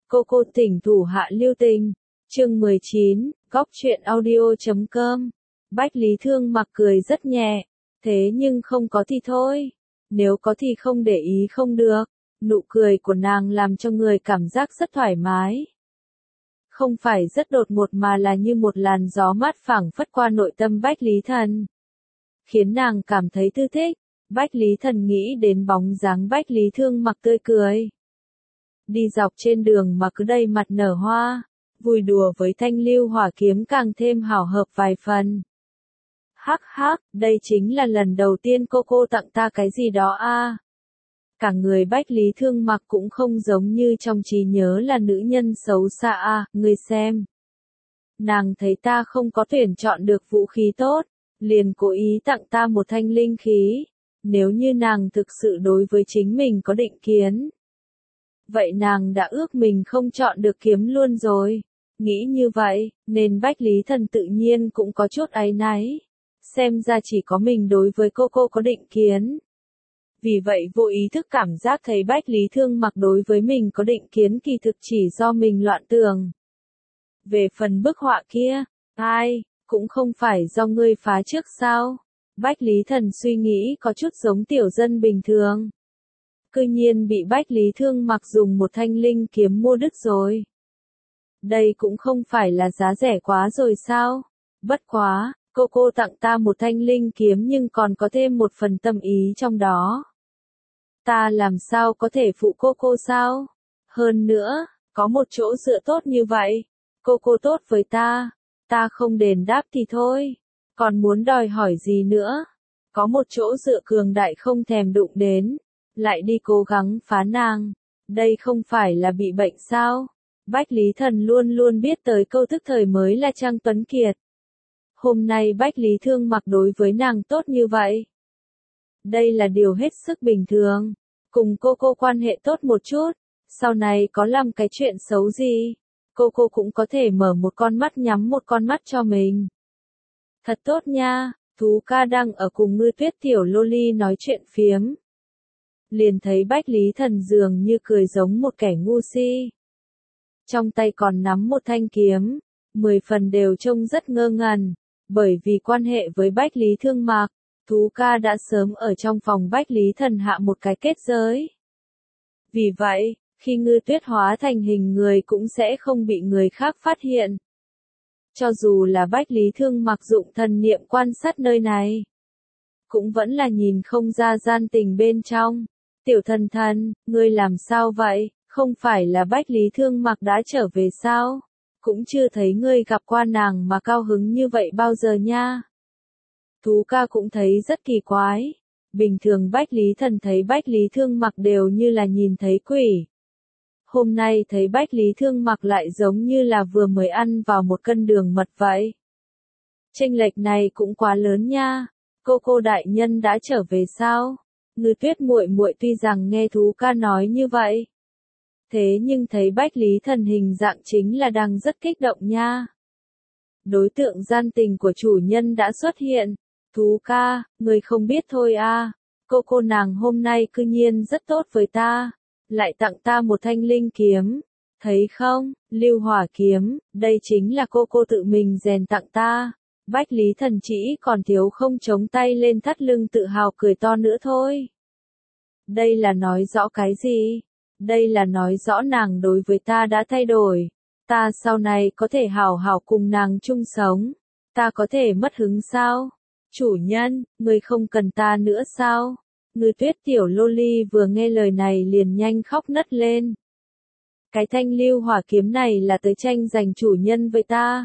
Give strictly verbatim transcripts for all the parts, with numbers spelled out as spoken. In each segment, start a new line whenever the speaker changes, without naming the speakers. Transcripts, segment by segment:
Cô cô tỉnh thủ hạ lưu tình. Chương mười chín, góc truyện audio chấm com. Bách Lý Thương Mặc cười rất nhẹ. Thế nhưng không có thì thôi. Nếu có thì không để ý không được. Nụ cười của nàng làm cho người cảm giác rất thoải mái. Không phải rất đột ngột mà là như một làn gió mát phảng phất qua nội tâm Bách Lý Thần. Khiến nàng cảm thấy thư thích. Bách Lý Thần nghĩ đến bóng dáng Bách Lý Thương Mặc tươi cười. Đi dọc trên đường mà cứ đầy mặt nở hoa, vui đùa với thanh lưu hỏa kiếm càng thêm hảo hợp vài phần. Hắc hắc, đây chính là lần đầu tiên cô cô tặng ta cái gì đó a. À. Cả người Bách Lý Thương Mặc cũng không giống như trong trí nhớ là nữ nhân xấu xa a, à, ngươi xem. Nàng thấy ta không có tuyển chọn được vũ khí tốt, liền cố ý tặng ta một thanh linh khí. Nếu như nàng thực sự đối với chính mình có định kiến, vậy nàng đã ước mình không chọn được kiếm luôn rồi. Nghĩ như vậy, nên Bách Lý Thần tự nhiên cũng có chút áy náy. Xem ra chỉ có mình đối với cô cô có định kiến. Vì vậy vô ý thức cảm giác thấy Bách Lý Thương Mặc đối với mình có định kiến kỳ thực chỉ do mình loạn tưởng. Về phần bức họa kia, ai, cũng không phải do ngươi phá trước sao? Bách Lý Thần suy nghĩ có chút giống tiểu dân bình thường. Cư nhiên bị Bách Lý Thương Mặc dùng một thanh linh kiếm mua đứt rồi. Đây cũng không phải là giá rẻ quá rồi sao? Bất quá, cô cô tặng ta một thanh linh kiếm nhưng còn có thêm một phần tâm ý trong đó. Ta làm sao có thể phụ cô cô sao? Hơn nữa, có một chỗ dựa tốt như vậy. Cô cô tốt với ta, ta không đền đáp thì thôi. Còn muốn đòi hỏi gì nữa? Có một chỗ dựa cường đại không thèm đụng đến. Lại đi cố gắng phá nàng. Đây không phải là bị bệnh sao? Bách Lý Thần luôn luôn biết tới câu thức thời mới là Trang Tuấn Kiệt. Hôm nay Bách Lý Thương Mặc đối với nàng tốt như vậy. Đây là điều hết sức bình thường. Cùng cô cô quan hệ tốt một chút. Sau này có làm cái chuyện xấu gì, cô cô cũng có thể mở một con mắt nhắm một con mắt cho mình. Thật tốt nha. Thú ca đang ở cùng Ngư Tuyết tiểu loli nói chuyện phiếm. Liền thấy Bách Lý Thần dường như cười giống một kẻ ngu si. Trong tay còn nắm một thanh kiếm, mười phần đều trông rất ngơ ngẩn, bởi vì quan hệ với Bách Lý Thương Mặc, Thú ca đã sớm ở trong phòng Bách Lý Thần hạ một cái kết giới. Vì vậy, khi Ngư Tuyết hóa thành hình người cũng sẽ không bị người khác phát hiện. Cho dù là Bách Lý Thương Mặc dụng thần niệm quan sát nơi này, cũng vẫn là nhìn không ra gian tình bên trong. Tiểu thần thần, ngươi làm sao vậy? Không phải là Bách Lý Thương Mặc đã trở về sao? Cũng chưa thấy ngươi gặp qua nàng mà cao hứng như vậy bao giờ nha. Thú ca cũng thấy rất kỳ quái. Bình thường Bách Lý Thần thấy Bách Lý Thương Mặc đều như là nhìn thấy quỷ. Hôm nay thấy Bách Lý Thương Mặc lại giống như là vừa mới ăn vào một cân đường mật vậy. Chênh lệch này cũng quá lớn nha. Cô cô đại nhân đã trở về sao? Ngư Tuyết muội muội tuy rằng nghe Thú ca nói như vậy, thế nhưng thấy Bách Lý Thần hình dạng chính là đang rất kích động nha. Đối tượng gian tình của chủ nhân đã xuất hiện. Thú ca, người không biết thôi à. Cô cô nàng hôm nay cư nhiên rất tốt với ta. Lại tặng ta một thanh linh kiếm. Thấy không, lưu hỏa kiếm, đây chính là cô cô tự mình rèn tặng ta. Bách Lý Thần chỉ còn thiếu không chống tay lên thắt lưng tự hào cười to nữa thôi. Đây là nói rõ cái gì? Đây là nói rõ nàng đối với ta đã thay đổi. Ta sau này có thể hảo hảo cùng nàng chung sống. Ta có thể mất hứng sao? Chủ nhân, người không cần ta nữa sao? Ngư Tuyết tiểu loli vừa nghe lời này liền nhanh khóc nấc lên. Cái thanh lưu hỏa kiếm này là tới tranh giành chủ nhân với ta.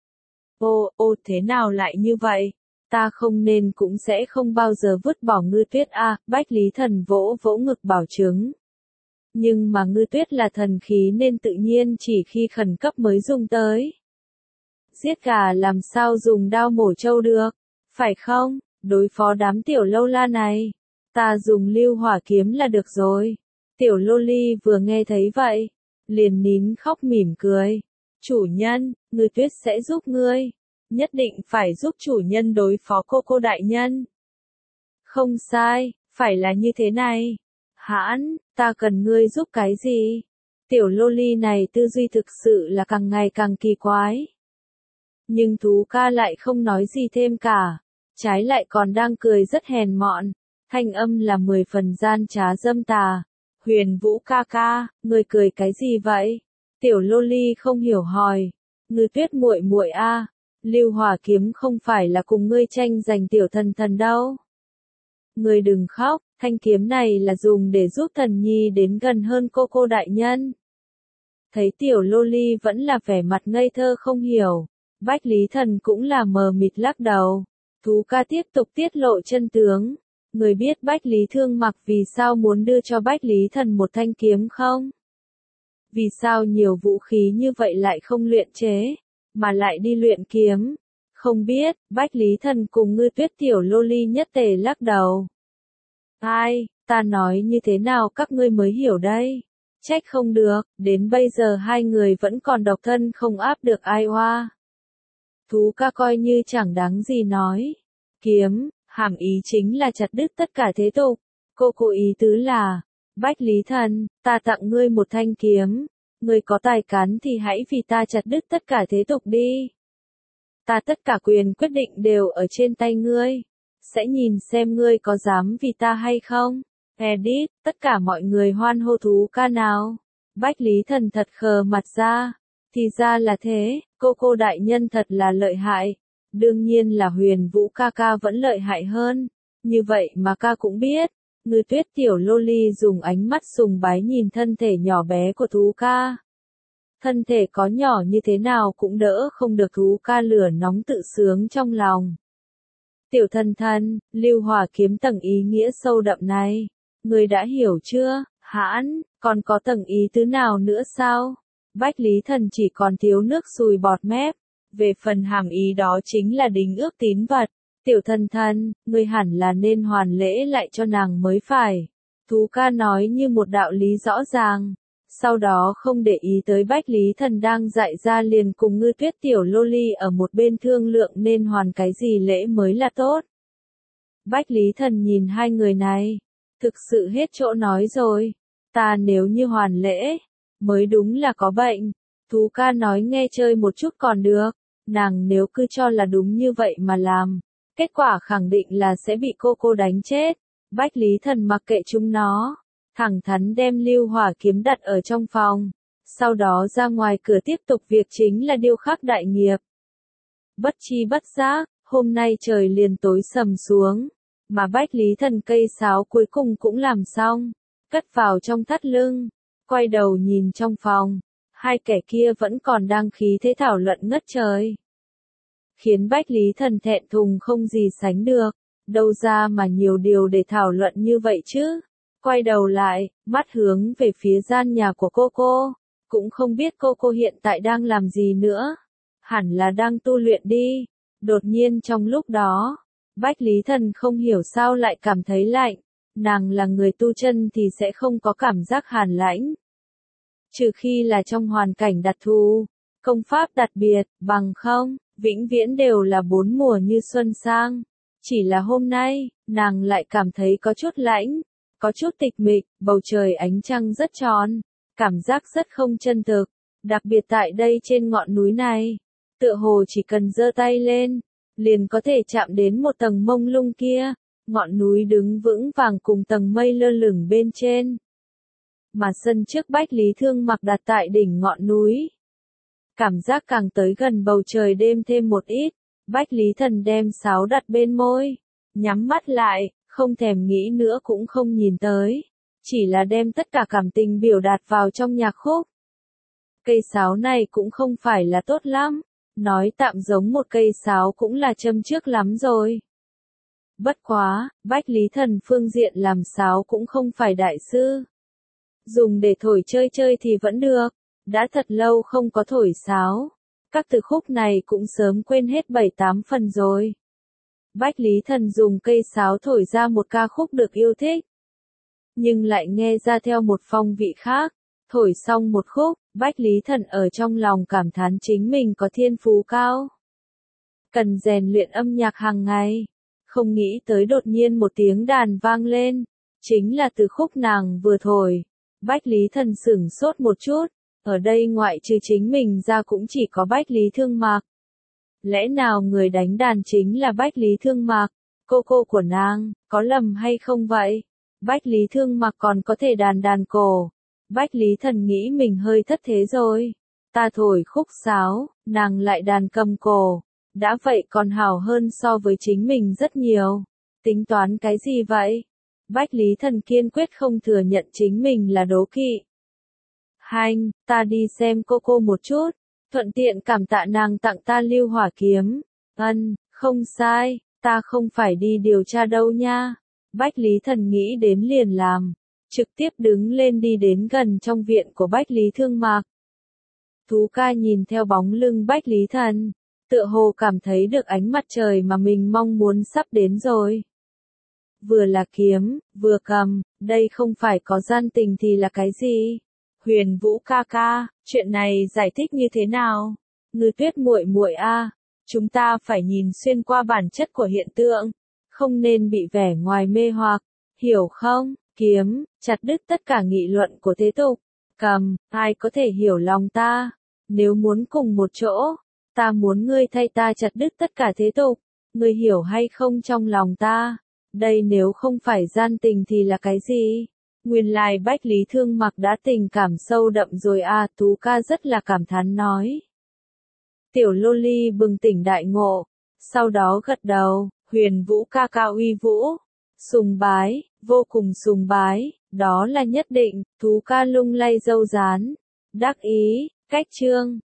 Ô, ô thế nào lại như vậy? Ta không nên cũng sẽ không bao giờ vứt bỏ Ngư Tuyết a. À, Bách Lý Thần vỗ vỗ ngực bảo chứng. Nhưng mà Ngư Tuyết là thần khí nên tự nhiên chỉ khi khẩn cấp mới dùng tới. Giết gà làm sao dùng đao mổ trâu được, phải không? Đối phó đám tiểu lâu la này, ta dùng lưu hỏa kiếm là được rồi. Tiểu loli vừa nghe thấy vậy, liền nín khóc mỉm cười. Chủ nhân, Ngư Tuyết sẽ giúp ngươi. Nhất định phải giúp chủ nhân đối phó cô cô đại nhân. Không sai, phải là như thế này. Hãn, ta cần ngươi giúp cái gì? Tiểu loli này tư duy thực sự là càng ngày càng kỳ quái. Nhưng Tú ca lại không nói gì thêm cả, trái lại còn đang cười rất hèn mọn, thanh âm là mười phần gian trá dâm tà. Huyền Vũ ca ca, ngươi cười cái gì vậy? Tiểu loli không hiểu hỏi. Ngư Tuyết muội muội a, Lưu Hỏa kiếm không phải là cùng ngươi tranh giành tiểu thần thần đâu. Ngươi đừng khóc, thanh kiếm này là dùng để giúp thần nhi đến gần hơn cô cô đại nhân. Thấy tiểu loli vẫn là vẻ mặt ngây thơ không hiểu, Bách Lý Thần cũng là mờ mịt lắc đầu. Tú ca tiếp tục tiết lộ chân tướng. Người biết Bách Lý Thương Mặc vì sao muốn đưa cho Bách Lý Thần một thanh kiếm không? Vì sao nhiều vũ khí như vậy lại không luyện chế, mà lại đi luyện kiếm? Không biết, Bách Lý Thần cùng Ngư Tuyết tiểu loli nhất tề lắc đầu. Ai, ta nói như thế nào các ngươi mới hiểu đây? Trách không được, đến bây giờ hai người vẫn còn độc thân không áp được ai oa. Tú ca coi như chẳng đáng gì nói. Kiếm, hàm ý chính là chặt đứt tất cả thế tục. Cô cô ý tứ là, Bách Lý Thần, ta tặng ngươi một thanh kiếm. Ngươi có tài cán thì hãy vì ta chặt đứt tất cả thế tục đi. Ta tất cả quyền quyết định đều ở trên tay ngươi. Sẽ nhìn xem ngươi có dám vì ta hay không. Edit, tất cả mọi người hoan hô Tú ca nào. Bách Lý Thần thật khờ mặt ra. Thì ra là thế, cô cô đại nhân thật là lợi hại. Đương nhiên là Huyền Vũ ca ca vẫn lợi hại hơn. Như vậy mà ca cũng biết. Ngư Tuyết tiểu loli dùng ánh mắt sùng bái nhìn thân thể nhỏ bé của Tú ca. Thân thể có nhỏ như thế nào cũng đỡ không được Tú ca lửa nóng tự sướng trong lòng. Tiểu thần thần, Lưu Hỏa kiếm tầng ý nghĩa sâu đậm này. Người đã hiểu chưa, hãn, còn có tầng ý tứ nào nữa sao? Bách Lý Thần chỉ còn thiếu nước sùi bọt mép. Về phần hàm ý đó chính là đính ước tín vật. Tiểu thần thần, ngươi hẳn là nên hoàn lễ lại cho nàng mới phải. Tú ca nói như một đạo lý rõ ràng. Sau đó không để ý tới Bách Lý Thần đang dạy ra liền cùng Ngư Tuyết tiểu loli ở một bên thương lượng nên hoàn cái gì lễ mới là tốt. Bách Lý Thần nhìn hai người này. Thực sự hết chỗ nói rồi. Ta nếu như hoàn lễ, mới đúng là có bệnh. Tú ca nói nghe chơi một chút còn được. Nàng nếu cứ cho là đúng như vậy mà làm, kết quả khẳng định là sẽ bị cô cô đánh chết. Bách Lý Thần mặc kệ chúng nó, thẳng thắn đem Lưu Hỏa kiếm đặt ở trong phòng. Sau đó ra ngoài cửa tiếp tục việc chính là điêu khắc đại nghiệp. Bất chi bất giác, hôm nay trời liền tối sầm xuống. Mà Bách Lý Thần cây sáo cuối cùng cũng làm xong. Cất vào trong thắt lưng. Quay đầu nhìn trong phòng. Hai kẻ kia vẫn còn đang khí thế thảo luận ngất trời. Khiến Bách Lý Thần thẹn thùng không gì sánh được. Đâu ra mà nhiều điều để thảo luận như vậy chứ. Quay đầu lại, mắt hướng về phía gian nhà của cô cô. Cũng không biết cô cô hiện tại đang làm gì nữa. Hẳn là đang tu luyện đi. Đột nhiên trong lúc đó, Bách Lý Thần không hiểu sao lại cảm thấy lạnh. Nàng là người tu chân thì sẽ không có cảm giác hàn lãnh. Trừ khi là trong hoàn cảnh đặc thù, công pháp đặc biệt, bằng không, vĩnh viễn đều là bốn mùa như xuân sang. Chỉ là hôm nay, nàng lại cảm thấy có chút lãnh, có chút tịch mịch, bầu trời ánh trăng rất tròn, cảm giác rất không chân thực, đặc biệt tại đây trên ngọn núi này. Tựa hồ chỉ cần giơ tay lên, liền có thể chạm đến một tầng mông lung kia, ngọn núi đứng vững vàng cùng tầng mây lơ lửng bên trên. Mà sân trước Bách Lý Thương Mặc đặt tại đỉnh ngọn núi. Cảm giác càng tới gần bầu trời đêm thêm một ít, Bách Lý Thần đem sáo đặt bên môi, nhắm mắt lại, không thèm nghĩ nữa cũng không nhìn tới, chỉ là đem tất cả cảm tình biểu đạt vào trong nhạc khúc. Cây sáo này cũng không phải là tốt lắm, nói tạm giống một cây sáo cũng là châm chước lắm rồi. Bất quá, Bách Lý Thần phương diện làm sáo cũng không phải đại sư. Dùng để thổi chơi chơi thì vẫn được, đã thật lâu không có thổi sáo. Các từ khúc này cũng sớm quên hết bảy tám phần rồi. Bách Lý Thần dùng cây sáo thổi ra một ca khúc được yêu thích. Nhưng lại nghe ra theo một phong vị khác. Thổi xong một khúc, Bách Lý Thần ở trong lòng cảm thán chính mình có thiên phú cao. Cần rèn luyện âm nhạc hàng ngày. Không nghĩ tới đột nhiên một tiếng đàn vang lên. Chính là từ khúc nàng vừa thổi. Bách Lý Thần sửng sốt một chút, ở đây ngoại trừ chính mình ra cũng chỉ có Bách Lý Thương Mạc. Lẽ nào người đánh đàn chính là Bách Lý Thương Mạc, cô cô của nàng, có lầm hay không vậy? Bách Lý Thương Mạc còn có thể đàn đàn cổ. Bách Lý Thần nghĩ mình hơi thất thế rồi. Ta thổi khúc sáo, nàng lại đàn cầm cổ. Đã vậy còn hảo hơn so với chính mình rất nhiều. Tính toán cái gì vậy? Bách Lý Thần kiên quyết không thừa nhận chính mình là đố kỵ. Hành, ta đi xem cô cô một chút, thuận tiện cảm tạ nàng tặng ta lưu hỏa kiếm. Ân, không sai, ta không phải đi điều tra đâu nha. Bách Lý Thần nghĩ đến liền làm, trực tiếp đứng lên đi đến gần trong viện của Bách Lý Thương Mạc. Tú ca nhìn theo bóng lưng Bách Lý Thần, tựa hồ cảm thấy được ánh mặt trời mà mình mong muốn sắp đến rồi. Vừa là kiếm, vừa cầm, đây không phải có gian tình thì là cái gì? Huyền Vũ ca ca, chuyện này giải thích như thế nào? Ngư Tuyết muội muội a, chúng ta phải nhìn xuyên qua bản chất của hiện tượng, không nên bị vẻ ngoài mê hoặc, hiểu không? Kiếm, chặt đứt tất cả nghị luận của thế tục. Cầm, ai có thể hiểu lòng ta? Nếu muốn cùng một chỗ, ta muốn ngươi thay ta chặt đứt tất cả thế tục. Ngươi hiểu hay không trong lòng ta? Đây nếu không phải gian tình thì là cái gì? Nguyên lai Bách Lý Thương Mạc đã tình cảm sâu đậm rồi à, Tú ca rất là cảm thán nói. Tiểu Loli bừng tỉnh đại ngộ, sau đó gật đầu, Huyền Vũ ca ca uy vũ, sùng bái, vô cùng sùng bái, đó là nhất định. Tú ca lung lay râu rán, đắc ý, cách chương.